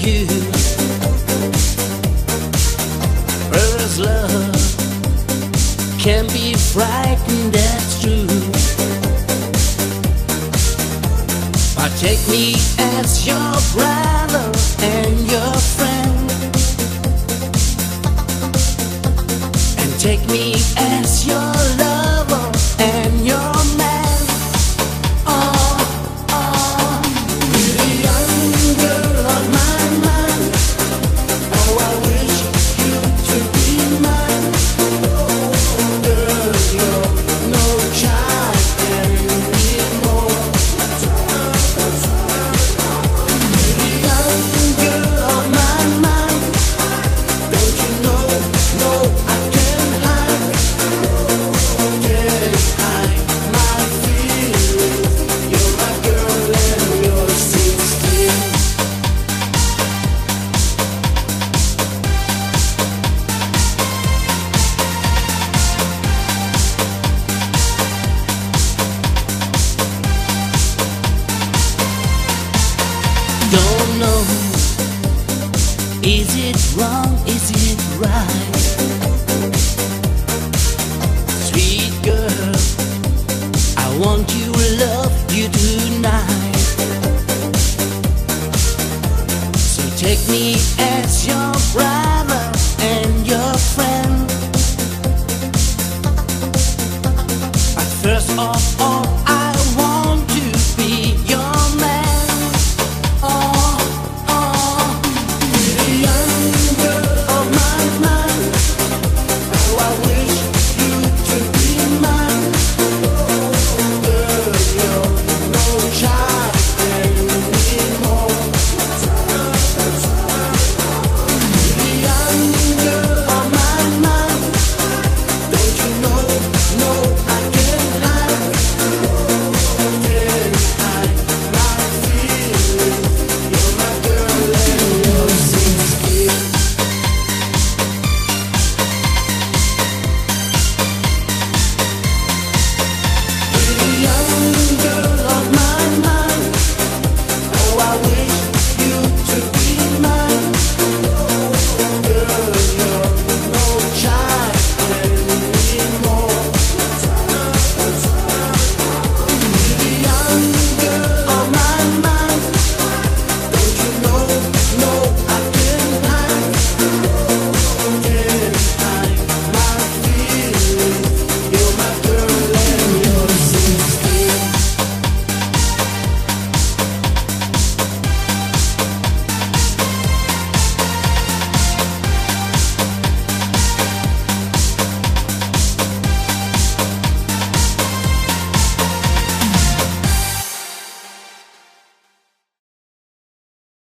you. First love can be frightened, that's true. But take me as your brother and your friend, and take me as your lover and your man. Oh, oh, you're the young girl of my mind. Oh, I wish you to be mine. Oh, girl, you're no child anymore. You're the young girl of my mind. Don't you know? No, I can't hide. Can't hide my feelings. You're my girl and you're 16. Don't know, is it wrong, is it right? Sweet girl, I want you